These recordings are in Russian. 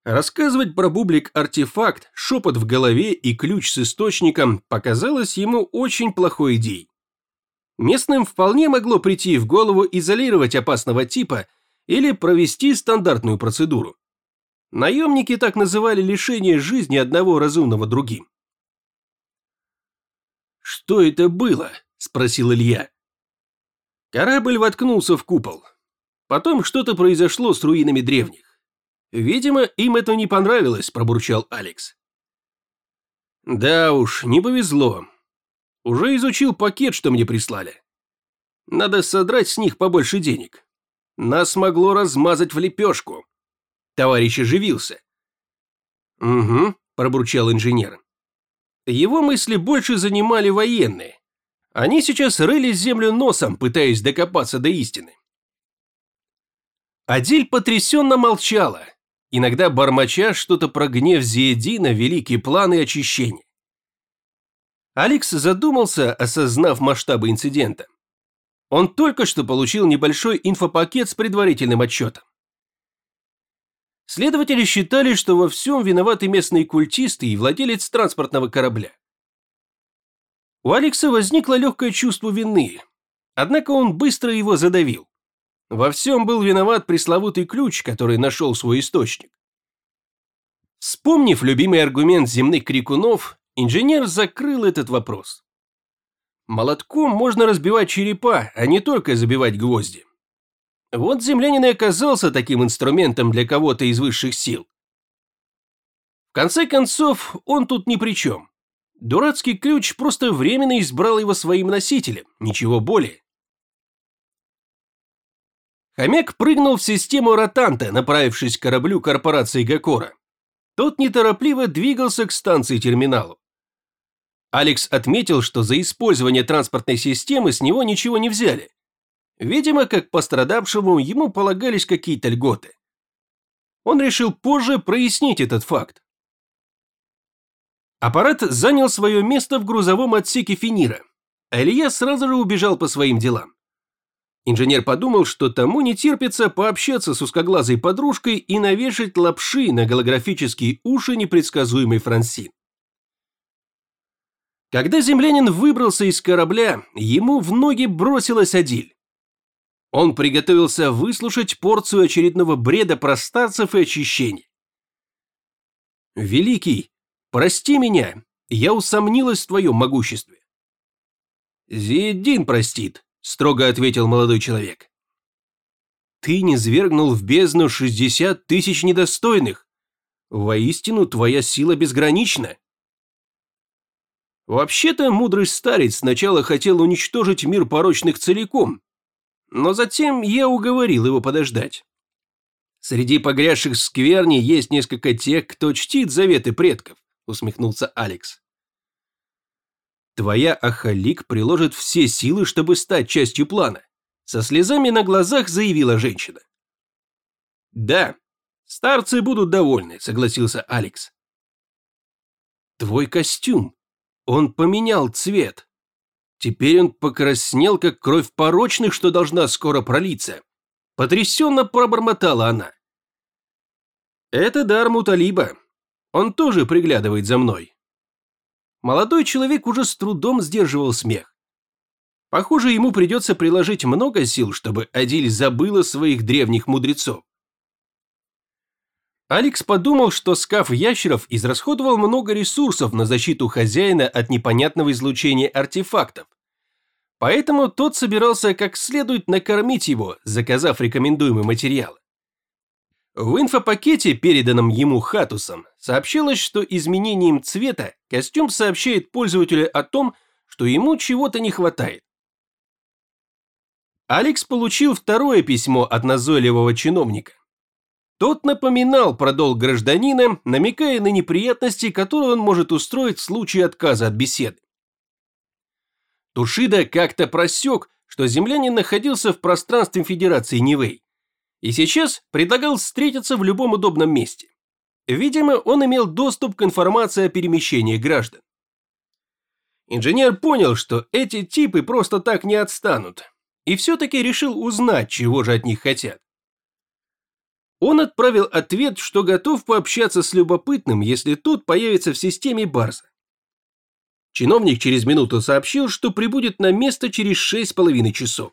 Рассказывать про бублик-артефакт, шепот в голове и ключ с источником показалось ему очень плохой идеей. Местным вполне могло прийти в голову изолировать опасного типа или провести стандартную процедуру. Наемники так называли лишение жизни одного разумного другим. «Что это было?» – спросил Илья. Корабль воткнулся в купол. Потом что-то произошло с руинами древних. «Видимо, им это не понравилось», – пробурчал Алекс. «Да уж, не повезло. Уже изучил пакет, что мне прислали. Надо содрать с них побольше денег. Нас могло размазать в лепешку». Товарищ оживился. «Угу», – пробурчал инженер. Его мысли больше занимали военные. Они сейчас рыли землю носом, пытаясь докопаться до истины. Адиль потрясенно молчала, иногда бормоча что-то про гнев Зиэдина, великие планы очищения. Алекс задумался, осознав масштабы инцидента. Он только что получил небольшой инфопакет с предварительным отчетом. Следователи считали, что во всем виноваты местные культисты и владелец транспортного корабля. У Алекса возникло легкое чувство вины, однако он быстро его задавил. Во всем был виноват пресловутый ключ, который нашел свой источник. Вспомнив любимый аргумент земных крикунов, инженер закрыл этот вопрос. Молотком можно разбивать черепа, а не только забивать гвозди. Вот землянин и оказался таким инструментом для кого-то из высших сил. В конце концов, он тут ни при чем. Дурацкий ключ просто временно избрал его своим носителем, ничего более. Хомяк прыгнул в систему ротанта, направившись к кораблю корпорации Гакора. Тот неторопливо двигался к станции-терминалу. Алекс отметил, что за использование транспортной системы с него ничего не взяли. Видимо, как пострадавшему ему полагались какие-то льготы. Он решил позже прояснить этот факт. Аппарат занял свое место в грузовом отсеке Финира, а Илья сразу же убежал по своим делам. Инженер подумал, что тому не терпится пообщаться с узкоглазой подружкой и навешать лапши на голографические уши непредсказуемой Франсин. Когда землянин выбрался из корабля, ему в ноги бросилась Адиль. Он приготовился выслушать порцию очередного бреда про старцев и очищения. «Великий, прости меня, я усомнилась в твоем могуществе». «Зиэддин простит», – строго ответил молодой человек. «Ты низвергнул в бездну 60 тысяч недостойных. Воистину, твоя сила безгранична». Вообще-то, мудрый старец сначала хотел уничтожить мир порочных целиком, но затем я уговорил его подождать. Среди погрязших в скверне есть несколько тех, кто чтит заветы предков, усмехнулся Алекс. Твоя Ахалик приложит все силы, чтобы стать частью плана, со слезами на глазах заявила женщина. Да, старцы будут довольны, согласился Алекс. Твой костюм, он поменял цвет. Теперь он покраснел, как кровь порочных, что должна скоро пролиться. Потрясенно пробормотала она. Это дар Муталиба. Он тоже приглядывает за мной. Молодой человек уже с трудом сдерживал смех. Похоже, ему придется приложить много сил, чтобы Адиль забыла своих древних мудрецов. Алекс подумал, что скаф ящеров израсходовал много ресурсов на защиту хозяина от непонятного излучения артефактов. Поэтому тот собирался как следует накормить его, заказав рекомендуемый материал. В инфопакете, переданном ему Хатусом, сообщалось, что изменением цвета костюм сообщает пользователю о том, что ему чего-то не хватает. Алекс получил второе письмо от назойливого чиновника. Тот напоминал про долг гражданина, намекая на неприятности, которые он может устроить в случае отказа от беседы. Тушида как-то просек, что землянин находился в пространстве Федерации Нивэй, и сейчас предлагал встретиться в любом удобном месте. Видимо, он имел доступ к информации о перемещении граждан. Инженер понял, что эти типы просто так не отстанут, и все-таки решил узнать, чего же от них хотят. Он отправил ответ, что готов пообщаться с любопытным, если тот появится в системе Барза. Чиновник через минуту сообщил, что прибудет на место через 6,5 часов.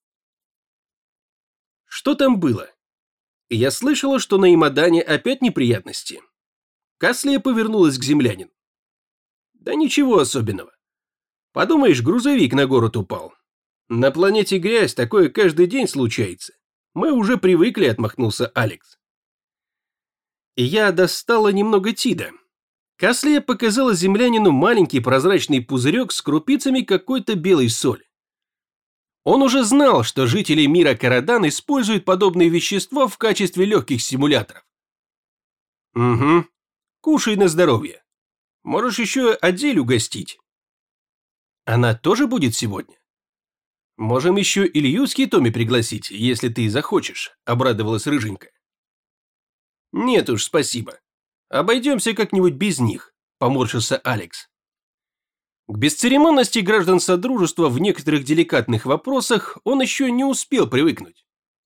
Что там было? Я слышала, что на Имадане опять неприятности. Каслия повернулась к землянину. Да ничего особенного. Подумаешь, грузовик на город упал. На планете грязь, такое каждый день случается. Мы уже привыкли, отмахнулся Алекс. И я достала немного тида. Каслия показала землянину маленький прозрачный пузырек с крупицами какой-то белой соли. Он уже знал, что жители мира Карадан используют подобные вещества в качестве легких стимуляторов. Угу. Кушай на здоровье. Можешь еще Адель угостить. Она тоже будет сегодня? Можем еще Илью с Хитоми пригласить, если ты захочешь, обрадовалась Рыженькая. Нет уж, спасибо. Обойдемся как-нибудь без них, поморщился Алекс. К бесцеремонности граждан Содружества в некоторых деликатных вопросах он еще не успел привыкнуть.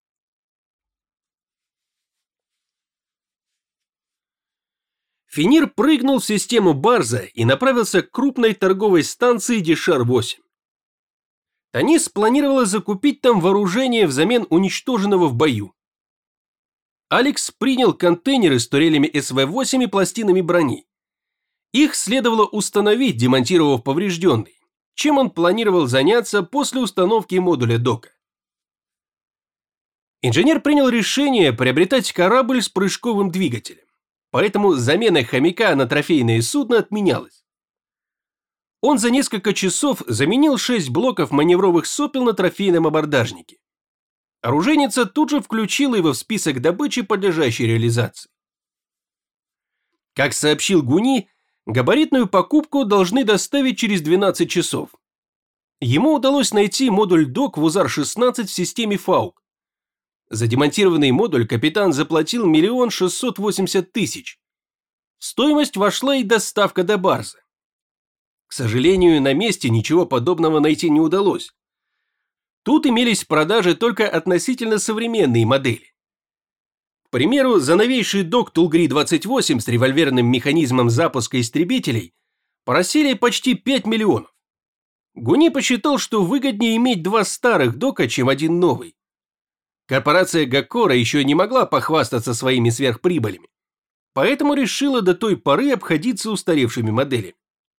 Финир прыгнул в систему Барза и направился к крупной торговой станции Дешар-8. Танис планировала закупить там вооружение взамен уничтоженного в бою. Алекс принял контейнеры с турелями СВ-8 и пластинами брони. Их следовало установить, демонтировав поврежденный, чем он планировал заняться после установки модуля дока. Инженер принял решение приобретать корабль с прыжковым двигателем, поэтому замена хомяка на трофейное судно отменялась. Он за несколько часов заменил 6 блоков маневровых сопел на трофейном абордажнике. Оружейница тут же включила его в список добычи, подлежащей реализации. Как сообщил Гуни, габаритную покупку должны доставить через 12 часов. Ему удалось найти модуль док в УЗАР-16 в системе ФАУК. За демонтированный модуль капитан заплатил 1 680 000. В стоимость вошла и доставка до Барза. К сожалению, на месте ничего подобного найти не удалось. Тут имелись в продаже только относительно современные модели. К примеру, за новейший док Тулгри-28 с револьверным механизмом запуска истребителей просили почти 5 миллионов. Гуни посчитал, что выгоднее иметь 2 старых дока, чем один новый. Корпорация Гаккора еще не могла похвастаться своими сверхприбылями, поэтому решила до той поры обходиться устаревшими моделями.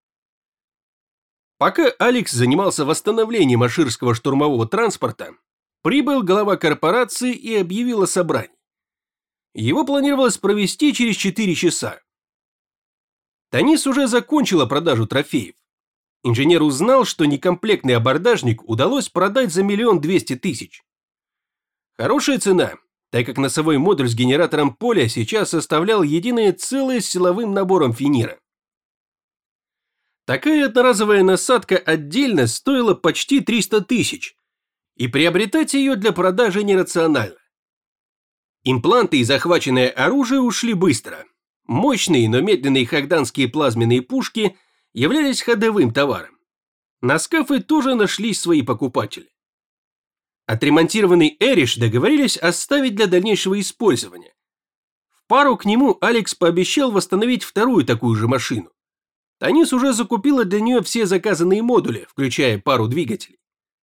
Пока Алекс занимался восстановлением аширского штурмового транспорта, прибыл глава корпорации и объявил о собрании. Его планировалось провести через 4 часа. Танис уже закончила продажу трофеев. Инженер узнал, что некомплектный абордажник удалось продать за 1 200 000. Хорошая цена, так как носовой модуль с генератором поля сейчас составлял единое целое с силовым набором Финира. Такая одноразовая насадка отдельно стоила почти 300 000, и приобретать ее для продажи нерационально. Импланты и захваченное оружие ушли быстро. Мощные, но медленные хагданские плазменные пушки являлись ходовым товаром. На скафы тоже нашлись свои покупатели. Отремонтированный Эриш договорились оставить для дальнейшего использования. В пару к нему Алекс пообещал восстановить вторую такую же машину. Танис уже закупила для нее все заказанные модули, включая пару двигателей.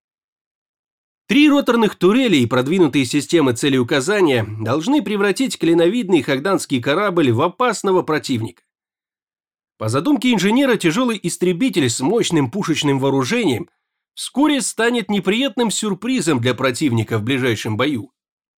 3 роторных турели и продвинутые системы целеуказания должны превратить клиновидный хагданский корабль в опасного противника. По задумке инженера, тяжелый истребитель с мощным пушечным вооружением вскоре станет неприятным сюрпризом для противника в ближайшем бою.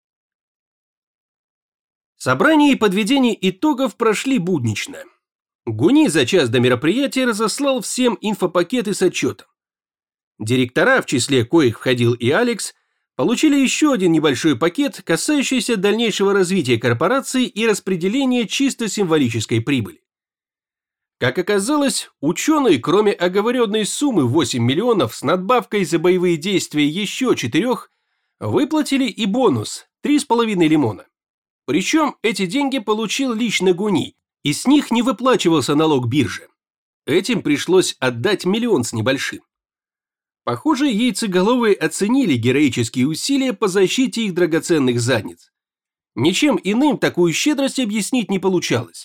Собрание и подведение итогов прошли буднично. Гуни за час до мероприятия разослал всем инфопакеты с отчетом. Директора, в числе коих входил и Алекс, получили еще один небольшой пакет, касающийся дальнейшего развития корпорации и распределения чисто символической прибыли. Как оказалось, ученые, кроме оговоренной суммы 8 миллионов с надбавкой за боевые действия еще 4, выплатили и бонус 3,5 лимона. Причем эти деньги получил лично Гуни, и с них не выплачивался налог биржи. Этим пришлось отдать 1 миллион с небольшим. Похоже, яйцеголовые оценили героические усилия по защите их драгоценных задниц. Ничем иным такую щедрость объяснить не получалось.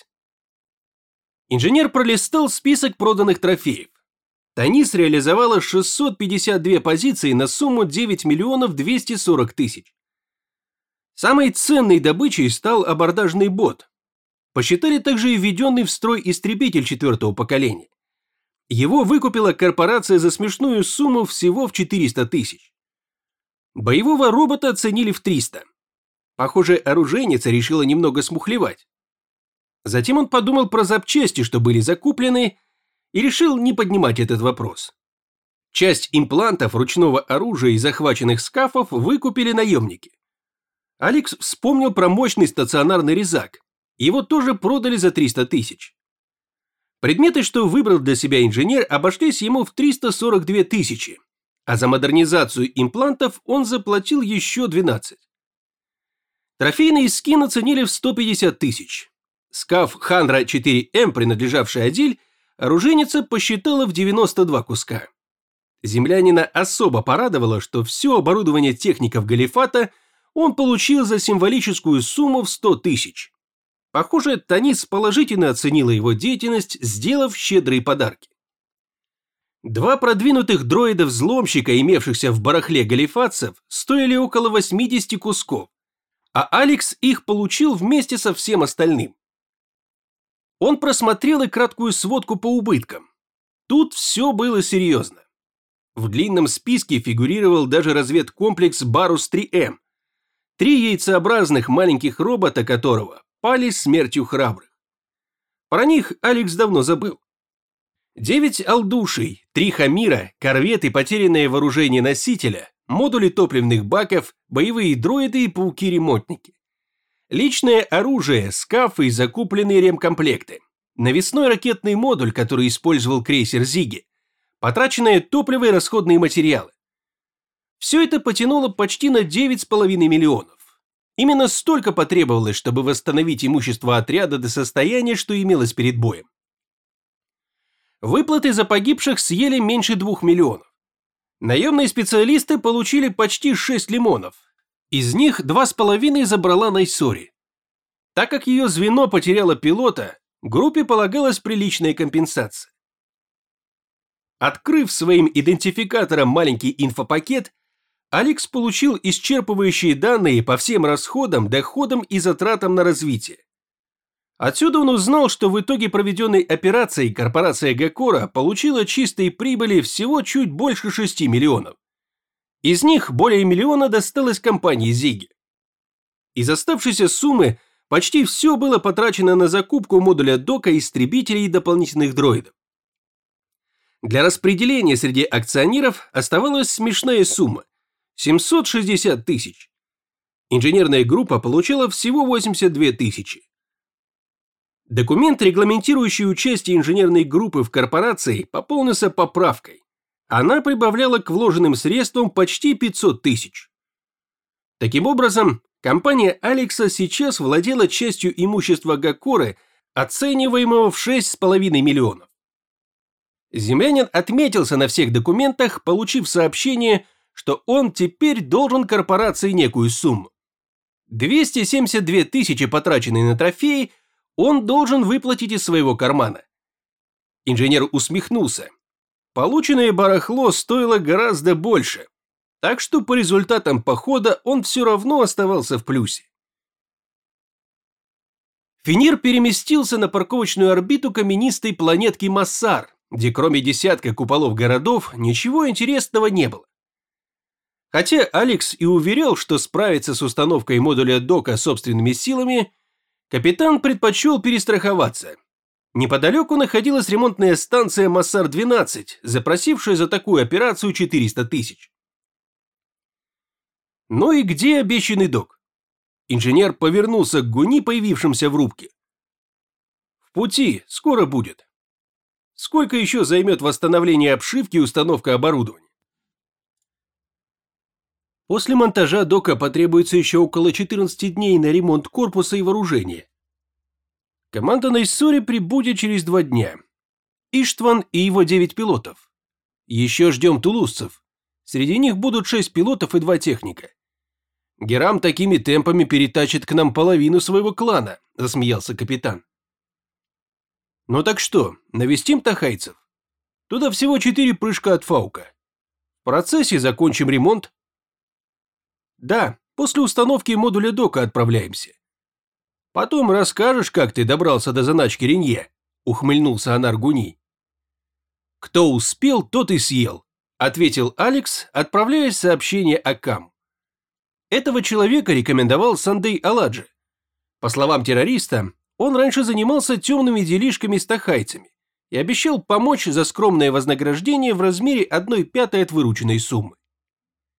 Инженер пролистал список проданных трофеев. Танис реализовала 652 позиции на сумму 9 миллионов 240 тысяч. Самой ценной добычей стал абордажный бот. Посчитали также и введенный в строй истребитель 4-го поколения. Его выкупила корпорация за смешную сумму всего в 400 тысяч. Боевого робота оценили в 300. Похоже, оружейница решила немного смухлевать. Затем он подумал про запчасти, что были закуплены, и решил не поднимать этот вопрос. Часть имплантов ручного оружия и захваченных скафов выкупили наемники. Алекс вспомнил про мощный стационарный резак. Его тоже продали за 300 тысяч. Предметы, что выбрал для себя инженер, обошлись ему в 342 тысячи, а за модернизацию имплантов он заплатил еще 12. Трофейный скин оценили в 150 тысяч. Скаф Хандра 4М, принадлежавший Адиль, оружейница посчитала в 92 куска. Землянина особо порадовало, что все оборудование техников Галифата он получил за символическую сумму в 100 тысяч. Похоже, Танис положительно оценила его деятельность, сделав щедрые подарки. 2 продвинутых дроида-взломщика, имевшихся в барахле галифатцев, стоили около 80 кусков, а Алекс их получил вместе со всем остальным. Он просмотрел и краткую сводку по убыткам. Тут все было серьезно. В длинном списке фигурировал даже разведкомплекс Барус-3М, 3 яйцеобразных маленьких робота которого пали смертью храбрых. Про них Алекс давно забыл. 9 алдушей, 3 хамира, корветы, потерянное вооружение носителя, модули топливных баков, боевые дроиды и пауки-ремонтники. Личное оружие, скафы и закупленные ремкомплекты. Навесной ракетный модуль, который использовал крейсер «Зиги». Потраченное топливо и расходные материалы. Все это потянуло почти на 9,5 миллионов. Именно столько потребовалось, чтобы восстановить имущество отряда до состояния, что имелось перед боем. Выплаты за погибших съели меньше 2 миллионов. Наемные специалисты получили почти 6 лимонов. Из них 2,5 забрала Найсори. Так как ее звено потеряло пилота, группе полагалась приличная компенсация. Открыв своим идентификатором маленький инфопакет, Алекс получил исчерпывающие данные по всем расходам, доходам и затратам на развитие. Отсюда он узнал, что в итоге проведенной операции корпорация Гакора получила чистой прибыли всего чуть больше 6 миллионов. Из них более миллиона досталось компании Зиги. Из оставшейся суммы почти все было потрачено на закупку модуля дока, истребителей и дополнительных дроидов. Для распределения среди акционеров оставалась смешная сумма – 760 тысяч. Инженерная группа получила всего 82 тысячи. Документ, регламентирующий участие инженерной группы в корпорации, пополнился поправкой. Она прибавляла к вложенным средствам почти 500 тысяч. Таким образом, компания Алекса сейчас владела частью имущества Гакоры, оцениваемого в 6,5 миллионов. Землянин отметился на всех документах, получив сообщение, что он теперь должен корпорации некую сумму. 272 тысячи, потраченные на трофеи, он должен выплатить из своего кармана. Инженер усмехнулся. Полученное барахло стоило гораздо больше, так что по результатам похода он все равно оставался в плюсе. Финир переместился на парковочную орбиту каменистой планетки Массар, где кроме десятка куполов городов ничего интересного не было. Хотя Алекс и уверял, что справится с установкой модуля дока собственными силами, капитан предпочел перестраховаться. Неподалеку находилась ремонтная станция Массар-12, запросившая за такую операцию 400 тысяч. Ну и где обещанный док? Инженер повернулся к Гуни, появившимся в рубке. В пути, скоро будет. Сколько еще займет восстановление обшивки и установка оборудования? После монтажа дока потребуется еще около 14 дней на ремонт корпуса и вооружения. Команда Найсори прибудет через 2 дня. Иштван и его 9 пилотов. Еще ждем тулузцев. Среди них будут 6 пилотов и 2 техника. Герам такими темпами перетащит к нам половину своего клана, засмеялся капитан. Ну так что, навестим тахайцев? Туда всего 4 прыжка от Фаука. В процессе закончим ремонт. Да, после установки модуля дока отправляемся. Потом расскажешь, как ты добрался до заначки Ренье, ухмыльнулся Анар Гуни. Кто успел, тот и съел, ответил Алекс, отправляя сообщение Акам. Этого человека рекомендовал Сандей Аладжи. По словам террориста, он раньше занимался темными делишками с тахайцами и обещал помочь за скромное вознаграждение в размере 1/5 от вырученной суммы.